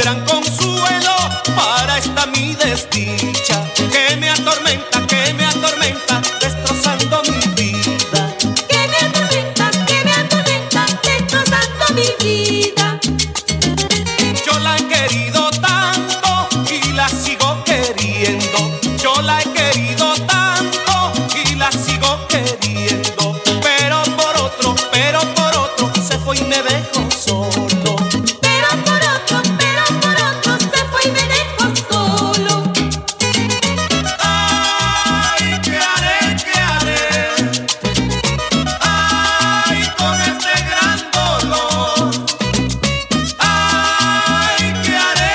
gran consuelo para esta mi desdicha que me atormenta, destrozando mi vida. Que me atormenta, destrozando mi vida. Yo la he querido tanto y la sigo queriendo. Yo la he querido tanto y la sigo queriendo. Pero por otro se fue y me dejó solo. Pero por otro se fue y me dejó solo. Ay, ¿qué haré? Ay, con este gran dolor. Ay, ¿qué haré?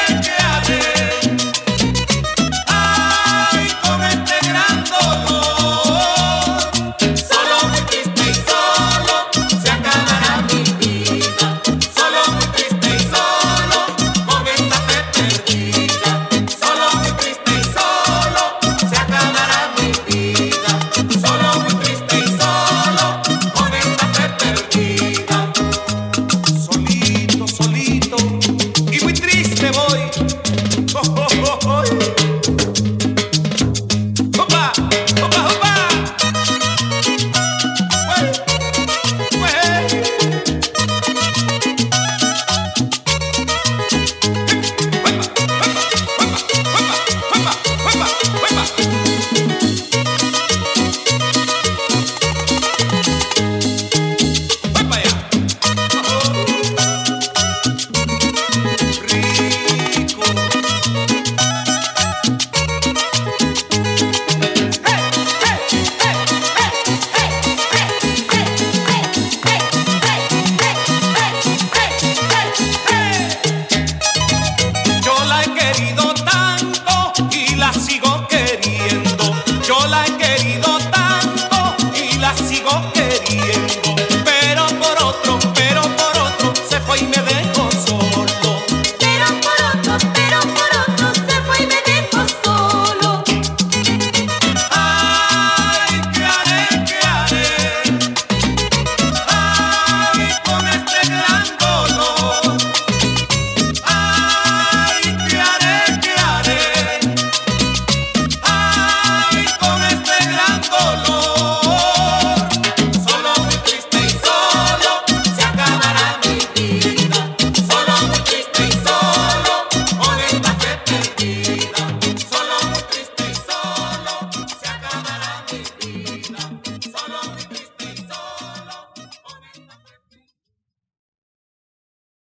Ay, con este gran dolor. Solo muy triste y solo se acabará mi vida. Solo muy triste y solo con esta fe perdida. Solo muy triste y solo se acabará mi vida. Solo muy triste y solo con esta fe perdida. Solito y muy triste voy. Oh, oh, oh, oh.